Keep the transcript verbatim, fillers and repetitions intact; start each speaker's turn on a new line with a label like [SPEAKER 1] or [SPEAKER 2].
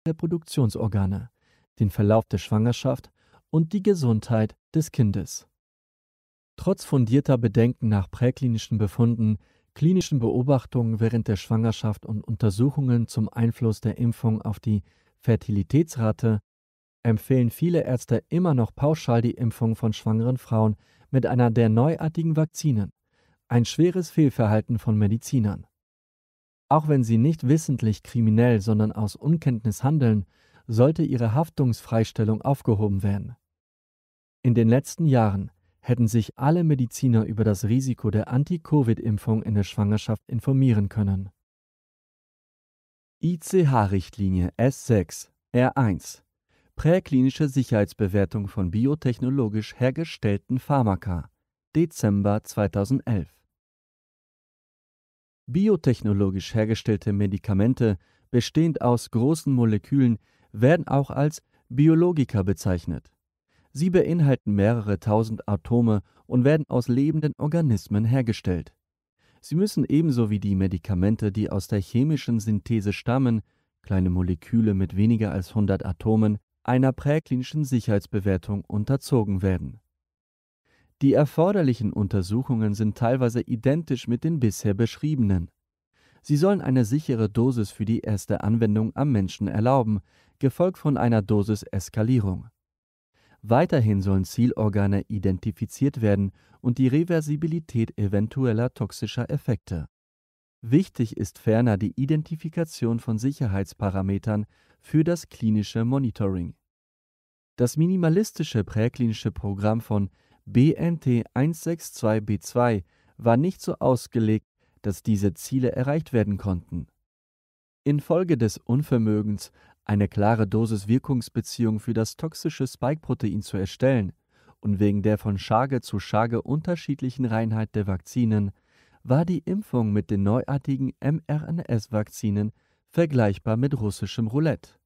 [SPEAKER 1] Reproduktionsorgane, den Verlauf der Schwangerschaft und die Gesundheit des Kindes. Trotz fundierter Bedenken nach präklinischen Befunden, klinischen Beobachtungen während der Schwangerschaft und Untersuchungen zum Einfluss der Impfung auf die Fertilitätsrate empfehlen viele Ärzte immer noch pauschal die Impfung von schwangeren Frauen mit einer der neuartigen Vakzinen, ein schweres Fehlverhalten von Medizinern. Auch wenn sie nicht wissentlich kriminell, sondern aus Unkenntnis handeln, sollte ihre Haftungsfreistellung aufgehoben werden. In den letzten Jahren hätten sich alle Mediziner über das Risiko der Anti-Covid-Impfung in der Schwangerschaft informieren können. I C H-Richtlinie S sechs R eins Präklinische Sicherheitsbewertung von biotechnologisch hergestellten Pharmaka Dezember zweitausendelf. Biotechnologisch hergestellte Medikamente, bestehend aus großen Molekülen, werden auch als Biologika bezeichnet. Sie beinhalten mehrere tausend Atome und werden aus lebenden Organismen hergestellt. Sie müssen ebenso wie die Medikamente, die aus der chemischen Synthese stammen, kleine Moleküle mit weniger als hundert Atomen, einer präklinischen Sicherheitsbewertung unterzogen werden. Die erforderlichen Untersuchungen sind teilweise identisch mit den bisher beschriebenen. Sie sollen eine sichere Dosis für die erste Anwendung am Menschen erlauben, gefolgt von einer Dosiseskalierung. Weiterhin sollen Zielorgane identifiziert werden und die Reversibilität eventueller toxischer Effekte. Wichtig ist ferner die Identifikation von Sicherheitsparametern für das klinische Monitoring. Das minimalistische präklinische Programm von B N T eins sechs zwei B zwei war nicht so ausgelegt, dass diese Ziele erreicht werden konnten. Infolge des Unvermögens, eine klare Dosis-Wirkungsbeziehung für das toxische Spike-Protein zu erstellen und wegen der von Charge zu Charge unterschiedlichen Reinheit der Vakzinen, war die Impfung mit den neuartigen mRNA-Vakzinen vergleichbar mit russischem Roulette.